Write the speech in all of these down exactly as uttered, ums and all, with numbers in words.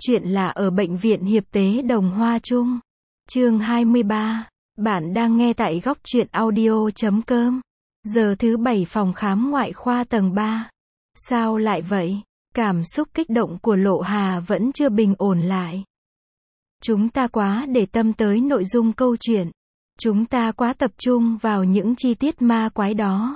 Chuyện là ở Bệnh viện Hiệp tế Đồng Hoa Trung. Chương hai mươi ba. Bạn đang nghe tại góc truyện audio chấm com. Giờ thứ bảy phòng khám ngoại khoa tầng ba. Sao lại vậy? Cảm xúc kích động của Lộ Hà vẫn chưa bình ổn lại. Chúng ta quá để tâm tới nội dung câu chuyện. Chúng ta quá tập trung vào những chi tiết ma quái đó.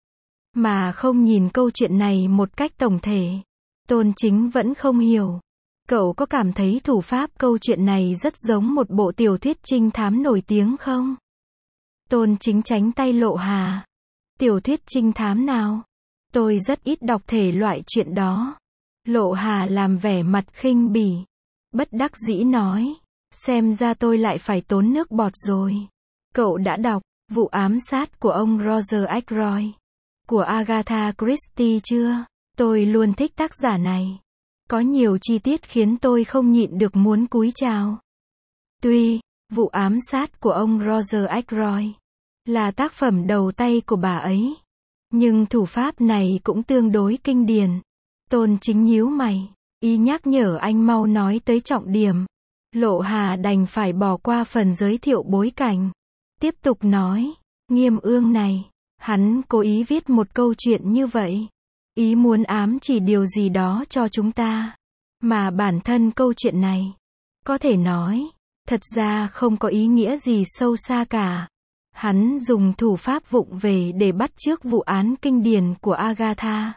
Mà không nhìn câu chuyện này một cách tổng thể. Tôn Chính vẫn không hiểu. Cậu có cảm thấy thủ pháp câu chuyện này rất giống một bộ tiểu thuyết trinh thám nổi tiếng không? Tôn Chính tránh tay Lộ Hà. Tiểu thuyết trinh thám nào? Tôi rất ít đọc thể loại chuyện đó. Lộ Hà làm vẻ mặt khinh bỉ. Bất đắc dĩ nói. Xem ra tôi lại phải tốn nước bọt rồi. Cậu đã đọc Vụ ám sát của ông Roger Ackroyd của Agatha Christie chưa? Tôi luôn thích tác giả này. Có nhiều chi tiết khiến tôi không nhịn được muốn cúi chào. Tuy, Vụ ám sát của ông Roger Ackroyd là tác phẩm đầu tay của bà ấy, nhưng thủ pháp này cũng tương đối kinh điển. Tôn Chính nhíu mày, ý nhắc nhở anh mau nói tới trọng điểm. Lộ Hà đành phải bỏ qua phần giới thiệu bối cảnh. Tiếp tục nói, Nghiêm Ương này, hắn cố ý viết một câu chuyện như vậy. Ý muốn ám chỉ điều gì đó cho chúng ta. Mà bản thân câu chuyện này, có thể nói, thật ra không có ý nghĩa gì sâu xa cả. Hắn dùng thủ pháp vụng về để bắt chước vụ án kinh điển của Agatha.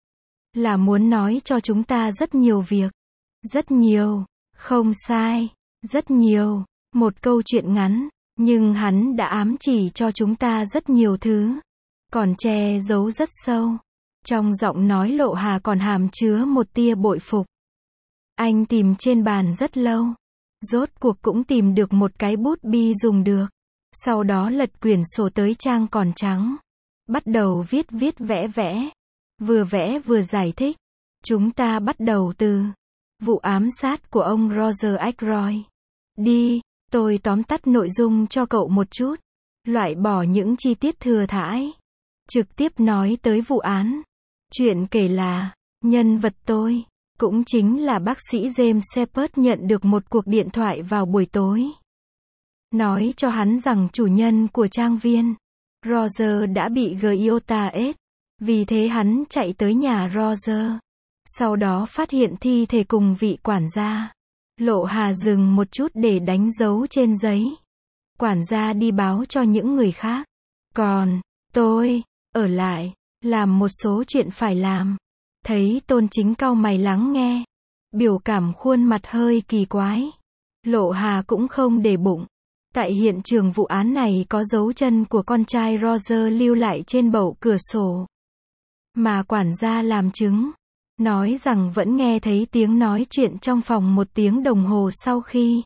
Là muốn nói cho chúng ta rất nhiều việc. Rất nhiều, không sai, rất nhiều. Một câu chuyện ngắn, nhưng hắn đã ám chỉ cho chúng ta rất nhiều thứ. Còn che giấu rất sâu. Trong giọng nói Lộ Hà còn hàm chứa một tia bội phục. Anh tìm trên bàn rất lâu. Rốt cuộc cũng tìm được một cái bút bi dùng được. Sau đó lật quyển sổ tới trang còn trắng. Bắt đầu viết viết vẽ vẽ. Vừa vẽ vừa giải thích. Chúng ta bắt đầu từ Vụ ám sát của ông Roger Ackroyd. Đi, tôi tóm tắt nội dung cho cậu một chút. Loại bỏ những chi tiết thừa thãi. Trực tiếp nói tới vụ án. Chuyện kể là, nhân vật tôi, cũng chính là bác sĩ James Shepard nhận được một cuộc điện thoại vào buổi tối. Nói cho hắn rằng chủ nhân của trang viên, Roger đã bị Giota ết. Vì thế hắn chạy tới nhà Roger. Sau đó phát hiện thi thể cùng vị quản gia. Lộ Hà dừng một chút để đánh dấu trên giấy. Quản gia đi báo cho những người khác. Còn, tôi, ở lại. Làm một số chuyện phải làm. Thấy Tôn Chính cau mày lắng nghe. Biểu cảm khuôn mặt hơi kỳ quái. Lộ Hà cũng không để bụng. Tại hiện trường vụ án này có dấu chân của con trai Roger lưu lại trên bậu cửa sổ. Mà quản gia làm chứng. Nói rằng vẫn nghe thấy tiếng nói chuyện trong phòng một tiếng đồng hồ sau khi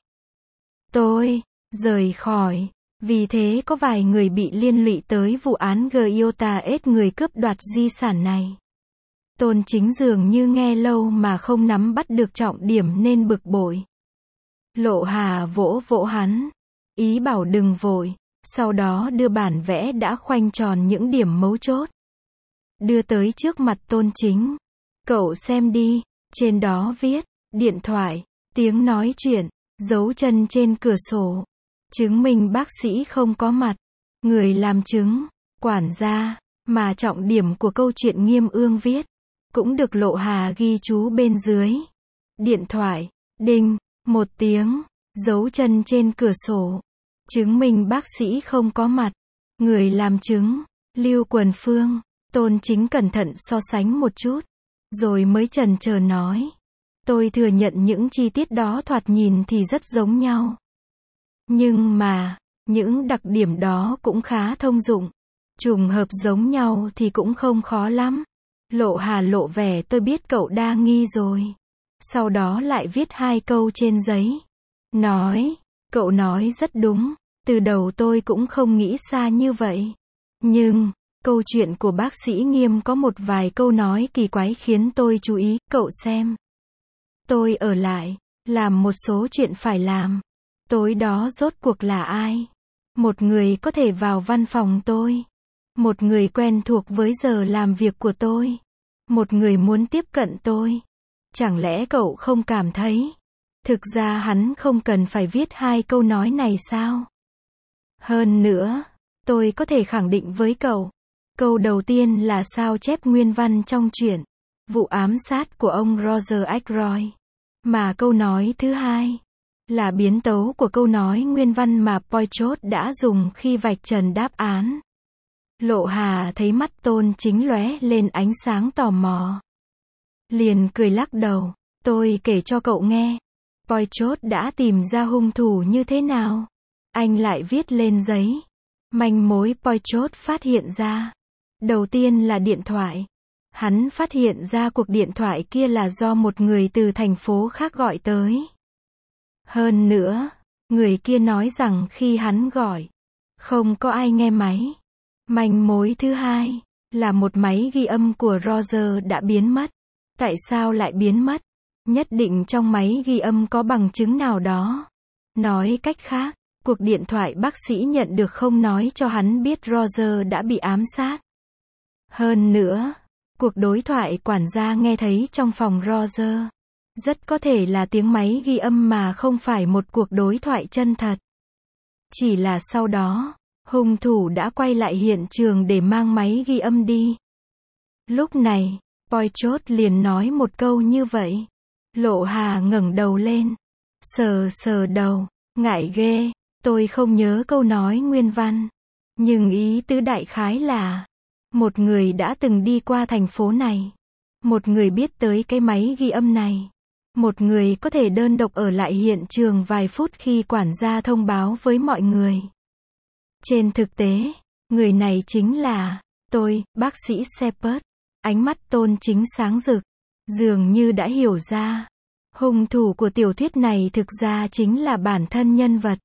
tôi rời khỏi. Vì thế có vài người bị liên lụy tới vụ án Giota ết người cướp đoạt di sản này. Tôn Chính dường như nghe lâu mà không nắm bắt được trọng điểm nên bực bội. Lộ Hà vỗ vỗ hắn. Ý bảo đừng vội. Sau đó đưa bản vẽ đã khoanh tròn những điểm mấu chốt. Đưa tới trước mặt Tôn Chính. Cậu xem đi. Trên đó viết, điện thoại, tiếng nói chuyện, dấu chân trên cửa sổ. Chứng minh bác sĩ không có mặt. Người làm chứng, quản gia, mà trọng điểm của câu chuyện Nghiêm Ương viết, cũng được Lộ Hà ghi chú bên dưới. Điện thoại, đinh, một tiếng, dấu chân trên cửa sổ. Chứng minh bác sĩ không có mặt. Người làm chứng, Lưu Quần Phương. Tôn Chính cẩn thận so sánh một chút. Rồi mới chần chờ nói. Tôi thừa nhận những chi tiết đó thoạt nhìn thì rất giống nhau. Nhưng mà, những đặc điểm đó cũng khá thông dụng. Trùng hợp giống nhau thì cũng không khó lắm. Lộ Hà lộ vẻ tôi biết cậu đa nghi rồi. Sau đó lại viết hai câu trên giấy. Nói, cậu nói rất đúng. Từ đầu tôi cũng không nghĩ xa như vậy. Nhưng, câu chuyện của bác sĩ Nghiêm có một vài câu nói kỳ quái khiến tôi chú ý. Cậu xem. Tôi ở lại, làm một số chuyện phải làm. Tối đó rốt cuộc là ai? Một người có thể vào văn phòng tôi. Một người quen thuộc với giờ làm việc của tôi. Một người muốn tiếp cận tôi. Chẳng lẽ cậu không cảm thấy Thực ra hắn không cần phải viết hai câu nói này sao? Hơn nữa, tôi có thể khẳng định với cậu. Câu đầu tiên là sao chép nguyên văn trong truyện Vụ ám sát của ông Roger Ackroyd. Mà câu nói thứ hai là biến tấu của câu nói nguyên văn mà Poirot đã dùng khi vạch trần đáp án. Lộ Hà thấy mắt Tôn Chính lóe lên ánh sáng tò mò. Liền cười lắc đầu. Tôi kể cho cậu nghe. Poirot đã tìm ra hung thủ như thế nào? Anh lại viết lên giấy. Manh mối Poirot phát hiện ra. Đầu tiên là điện thoại. Hắn phát hiện ra cuộc điện thoại kia là do một người từ thành phố khác gọi tới. Hơn nữa, người kia nói rằng khi hắn gọi, không có ai nghe máy. Manh mối thứ hai là một máy ghi âm của Roger đã biến mất. Tại sao lại biến mất? Nhất định trong máy ghi âm có bằng chứng nào đó. Nói cách khác, cuộc điện thoại bác sĩ nhận được không nói cho hắn biết Roger đã bị ám sát. Hơn nữa, cuộc đối thoại quản gia nghe thấy trong phòng Roger rất có thể là tiếng máy ghi âm mà không phải một cuộc đối thoại chân thật. Chỉ là sau đó, hung thủ đã quay lại hiện trường để mang máy ghi âm đi. Lúc này, Poirot liền nói một câu như vậy. Lộ Hà ngẩng đầu lên, sờ sờ đầu, ngại ghê, tôi không nhớ câu nói nguyên văn. Nhưng ý tứ đại khái là, một người đã từng đi qua thành phố này. Một người biết tới cái máy ghi âm này. Một người có thể đơn độc ở lại hiện trường vài phút khi quản gia thông báo với mọi người. Trên thực tế, người này chính là tôi, bác sĩ Shepard. Ánh mắt Tôn Chính sáng rực, dường như đã hiểu ra. Hung thủ của tiểu thuyết này thực ra chính là bản thân nhân vật.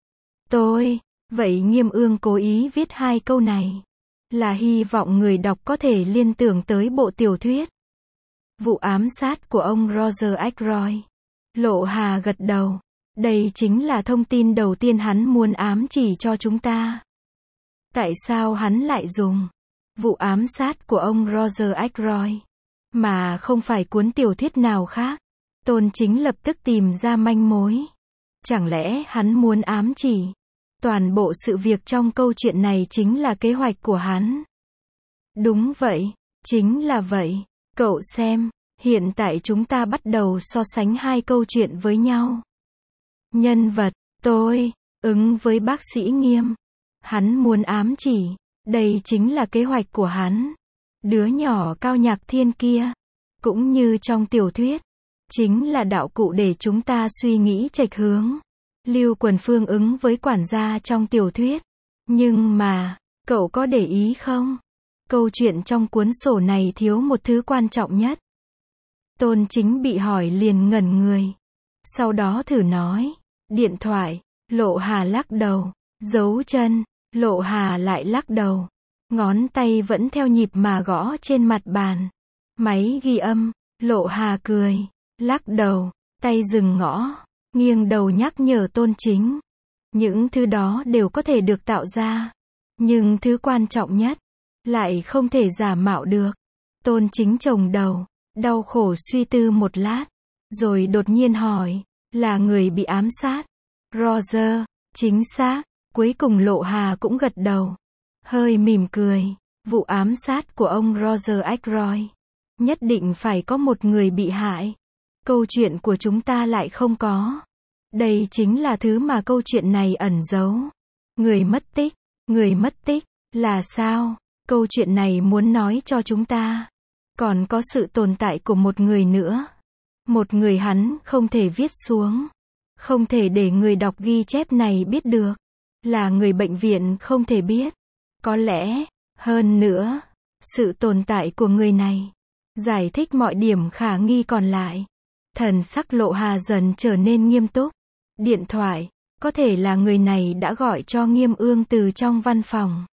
Tôi, vậy Nghiêm Ương cố ý viết hai câu này, là hy vọng người đọc có thể liên tưởng tới bộ tiểu thuyết Vụ ám sát của ông Roger Ackroyd. Lộ Hà gật đầu. Đây chính là thông tin đầu tiên hắn muốn ám chỉ cho chúng ta. Tại sao hắn lại dùng vụ ám sát của ông Roger Ackroyd, mà không phải cuốn tiểu thuyết nào khác? Tôn Chính lập tức tìm ra manh mối. Chẳng lẽ hắn muốn ám chỉ toàn bộ sự việc trong câu chuyện này chính là kế hoạch của hắn? Đúng vậy, chính là vậy. Cậu xem, hiện tại chúng ta bắt đầu so sánh hai câu chuyện với nhau. Nhân vật, tôi, ứng với bác sĩ Nghiêm. Hắn muốn ám chỉ, đây chính là kế hoạch của hắn. Đứa nhỏ Cao Nhạc Thiên kia, cũng như trong tiểu thuyết, chính là đạo cụ để chúng ta suy nghĩ chệch hướng. Lưu Quần Phương ứng với quản gia trong tiểu thuyết. Nhưng mà, cậu có để ý không? Câu chuyện trong cuốn sổ này thiếu một thứ quan trọng nhất. Tôn Chính bị hỏi liền ngẩn người. Sau đó thử nói, điện thoại. Lộ Hà lắc đầu. Dấu chân. Lộ Hà lại lắc đầu. Ngón tay vẫn theo nhịp mà gõ trên mặt bàn. Máy ghi âm. Lộ Hà cười, lắc đầu, tay dừng gõ, nghiêng đầu nhắc nhở Tôn Chính. Những thứ đó đều có thể được tạo ra. Nhưng thứ quan trọng nhất, lại không thể giả mạo được. Tôn Chính chồng đầu, đau khổ suy tư một lát, rồi đột nhiên hỏi, là người bị ám sát? Roger, chính xác. Cuối cùng Lộ Hà cũng gật đầu, hơi mỉm cười. Vụ ám sát của ông Roger Ackroyd, nhất định phải có một người bị hại. Câu chuyện của chúng ta lại không có. Đây chính là thứ mà câu chuyện này ẩn giấu. Người mất tích, người mất tích, là sao? Câu chuyện này muốn nói cho chúng ta, còn có sự tồn tại của một người nữa. Một người hắn không thể viết xuống. Không thể để người đọc ghi chép này biết được. Là người bệnh viện không thể biết. Có lẽ, hơn nữa, sự tồn tại của người này giải thích mọi điểm khả nghi còn lại. Thần sắc Lộ Hà dần trở nên nghiêm túc. Điện thoại, có thể là người này đã gọi cho Nghiêm Ương từ trong văn phòng.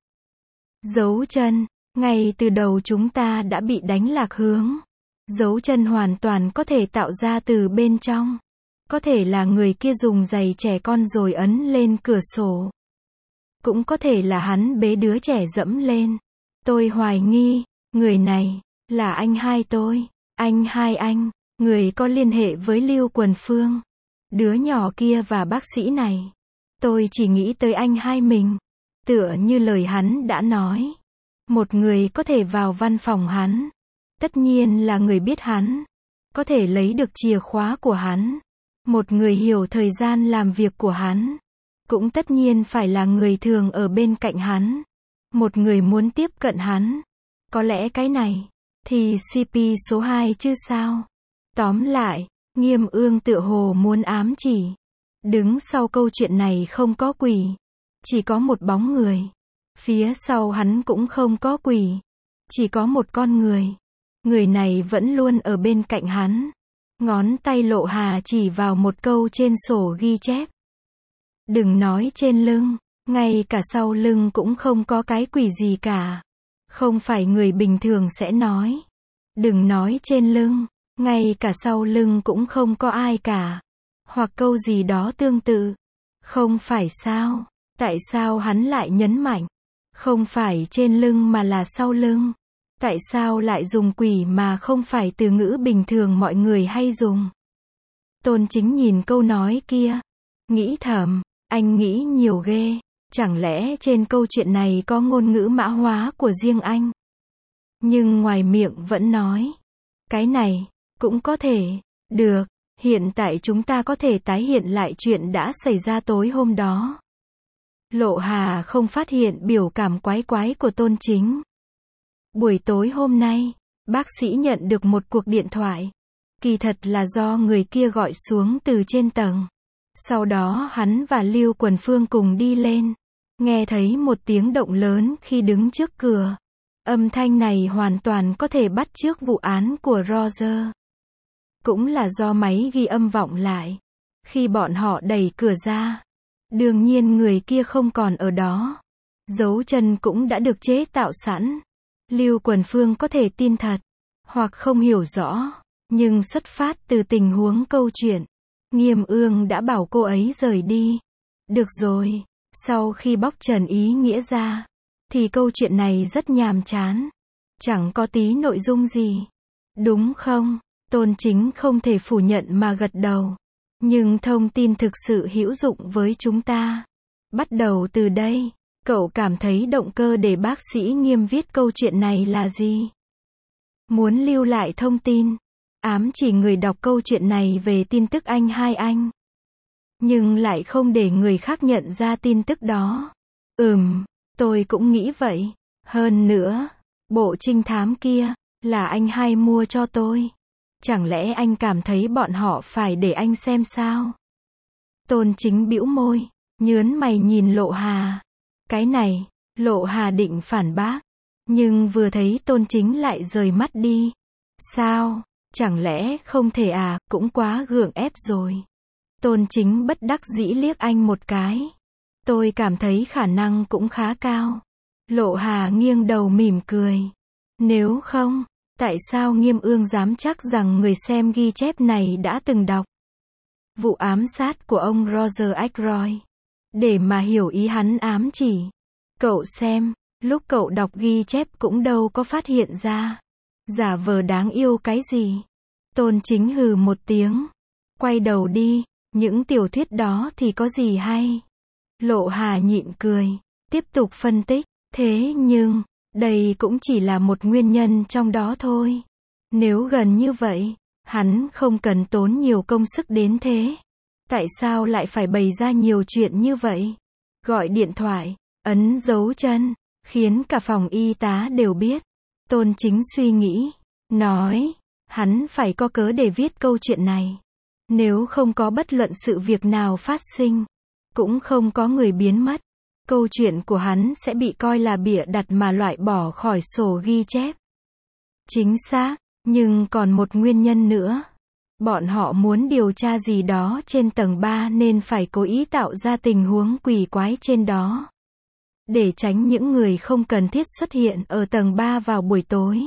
Dấu chân, ngay từ đầu chúng ta đã bị đánh lạc hướng. Dấu chân hoàn toàn có thể tạo ra từ bên trong. Có thể là người kia dùng giày trẻ con rồi ấn lên cửa sổ. Cũng có thể là hắn bế đứa trẻ dẫm lên. Tôi hoài nghi, người này là anh hai tôi. Anh hai anh, người có liên hệ với Lưu Quần Phương. Đứa nhỏ kia và bác sĩ này. Tôi chỉ nghĩ tới anh hai mình. Tựa như lời hắn đã nói. Một người có thể vào văn phòng hắn. Tất nhiên là người biết hắn. Có thể lấy được chìa khóa của hắn. Một người hiểu thời gian làm việc của hắn. Cũng tất nhiên phải là người thường ở bên cạnh hắn. Một người muốn tiếp cận hắn. Có lẽ cái này thì xê pê số hai chứ sao. Tóm lại, Nghiêm Ương tựa hồ muốn ám chỉ. Đứng sau câu chuyện này không có quỷ. Chỉ có một bóng người. Phía sau hắn cũng không có quỷ. Chỉ có một con người. Người này vẫn luôn ở bên cạnh hắn. Ngón tay Lộ Hà chỉ vào một câu trên sổ ghi chép. Đừng nói trên lưng, ngay cả sau lưng cũng không có cái quỷ gì cả. Không phải người bình thường sẽ nói. Đừng nói trên lưng, ngay cả sau lưng cũng không có ai cả. Hoặc câu gì đó tương tự. Không phải sao? Tại sao hắn lại nhấn mạnh? Không phải trên lưng mà là sau lưng. Tại sao lại dùng quỷ mà không phải từ ngữ bình thường mọi người hay dùng? Tôn Chính nhìn câu nói kia. Nghĩ thầm, anh nghĩ nhiều ghê. Chẳng lẽ trên câu chuyện này có ngôn ngữ mã hóa của riêng anh? Nhưng ngoài miệng vẫn nói. Cái này, cũng có thể. Được, hiện tại chúng ta có thể tái hiện lại chuyện đã xảy ra tối hôm đó. Lộ Hà không phát hiện biểu cảm quái quái của Tôn Chính. Buổi tối hôm nay, bác sĩ nhận được một cuộc điện thoại. Kỳ thật là do người kia gọi xuống từ trên tầng. Sau đó hắn và Lưu Quần Phương cùng đi lên. Nghe thấy một tiếng động lớn khi đứng trước cửa. Âm thanh này hoàn toàn có thể bắt chước vụ án của Roger. Cũng là do máy ghi âm vọng lại. Khi bọn họ đẩy cửa ra. Đương nhiên người kia không còn ở đó. Dấu chân cũng đã được chế tạo sẵn. Lưu Quần Phương có thể tin thật. Hoặc không hiểu rõ. Nhưng xuất phát từ tình huống câu chuyện. Nghiêm Ương đã bảo cô ấy rời đi. Được rồi. Sau khi bóc trần ý nghĩa ra. Thì câu chuyện này rất nhàm chán. Chẳng có tí nội dung gì. Đúng không? Tôn Chính không thể phủ nhận mà gật đầu. Nhưng thông tin thực sự hữu dụng với chúng ta. Bắt đầu từ đây, cậu cảm thấy động cơ để bác sĩ Nghiêm viết câu chuyện này là gì? Muốn lưu lại thông tin. Ám chỉ người đọc câu chuyện này về tin tức anh hai anh. Nhưng lại không để người khác nhận ra tin tức đó. Ừm, tôi cũng nghĩ vậy. Hơn nữa, bộ trinh thám kia, là anh hai mua cho tôi. Chẳng lẽ anh cảm thấy bọn họ phải để anh xem sao? Tôn Chính bĩu môi, nhớn mày nhìn Lộ Hà. Cái này, Lộ Hà định phản bác. Nhưng vừa thấy Tôn Chính lại rời mắt đi. Sao? Chẳng lẽ không thể à, cũng quá gượng ép rồi. Tôn Chính bất đắc dĩ liếc anh một cái. Tôi cảm thấy khả năng cũng khá cao. Lộ Hà nghiêng đầu mỉm cười. Nếu không, tại sao Nghiêm Ương dám chắc rằng người xem ghi chép này đã từng đọc vụ ám sát của ông Roger Ackroyd? Để mà hiểu ý hắn ám chỉ. Cậu xem, lúc cậu đọc ghi chép cũng đâu có phát hiện ra. Giả vờ đáng yêu cái gì? Tôn Chính hừ một tiếng. Quay đầu đi, những tiểu thuyết đó thì có gì hay? Lộ Hà nhịn cười, tiếp tục phân tích. Thế nhưng, đây cũng chỉ là một nguyên nhân trong đó thôi. Nếu gần như vậy, hắn không cần tốn nhiều công sức đến thế. Tại sao lại phải bày ra nhiều chuyện như vậy? Gọi điện thoại, ấn dấu chân, khiến cả phòng y tá đều biết. Tôn Chính suy nghĩ, nói, hắn phải có cớ để viết câu chuyện này. Nếu không có bất luận sự việc nào phát sinh, cũng không có người biến mất, câu chuyện của hắn sẽ bị coi là bịa đặt mà loại bỏ khỏi sổ ghi chép. Chính xác, nhưng còn một nguyên nhân nữa. Bọn họ muốn điều tra gì đó trên tầng ba nên phải cố ý tạo ra tình huống quỷ quái trên đó. Để tránh những người không cần thiết xuất hiện ở tầng ba vào buổi tối.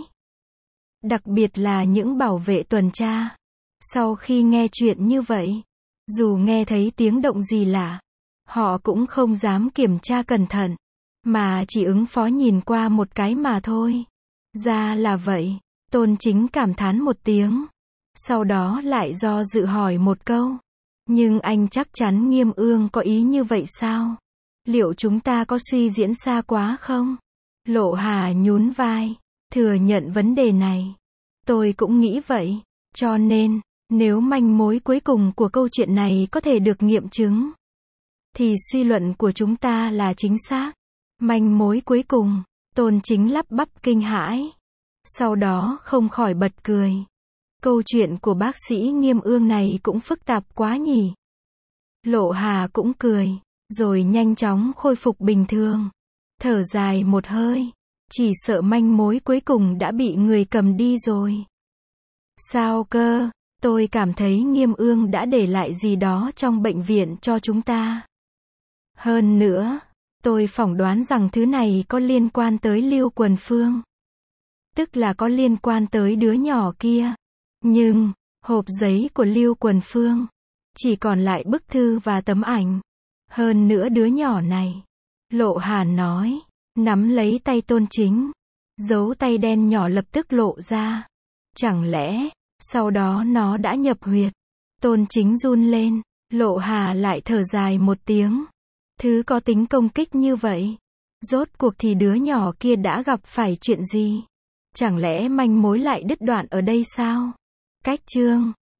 Đặc biệt là những bảo vệ tuần tra. Sau khi nghe chuyện như vậy, dù nghe thấy tiếng động gì lạ, họ cũng không dám kiểm tra cẩn thận, mà chỉ ứng phó nhìn qua một cái mà thôi. Ra là vậy, Tôn Chính cảm thán một tiếng. Sau đó lại do dự hỏi một câu. Nhưng anh chắc chắn Nghiêm Ương có ý như vậy sao? Liệu chúng ta có suy diễn xa quá không? Lộ Hà nhún vai, thừa nhận vấn đề này. Tôi cũng nghĩ vậy. Cho nên, nếu manh mối cuối cùng của câu chuyện này có thể được nghiệm chứng, thì suy luận của chúng ta là chính xác. Manh mối cuối cùng, Tôn Chính lắp bắp kinh hãi. Sau đó không khỏi bật cười. Câu chuyện của bác sĩ Nghiêm Ương này cũng phức tạp quá nhỉ. Lộ Hà cũng cười, rồi nhanh chóng khôi phục bình thường. Thở dài một hơi, chỉ sợ manh mối cuối cùng đã bị người cầm đi rồi. Sao cơ? Tôi cảm thấy Nghiêm Ương đã để lại gì đó trong bệnh viện cho chúng ta. Hơn nữa, tôi phỏng đoán rằng thứ này có liên quan tới Lưu Quần Phương. Tức là có liên quan tới đứa nhỏ kia. Nhưng, hộp giấy của Lưu Quần Phương, chỉ còn lại bức thư và tấm ảnh. Hơn nữa đứa nhỏ này, Lộ Hà nói, nắm lấy tay Tôn Chính. Dấu tay đen nhỏ lập tức lộ ra. Chẳng lẽ, sau đó nó đã nhập huyệt? Tôn Chính run lên, Lộ Hà lại thở dài một tiếng. Thứ có tính công kích như vậy. Rốt cuộc thì đứa nhỏ kia đã gặp phải chuyện gì? Chẳng lẽ manh mối lại đứt đoạn ở đây sao? Cách chương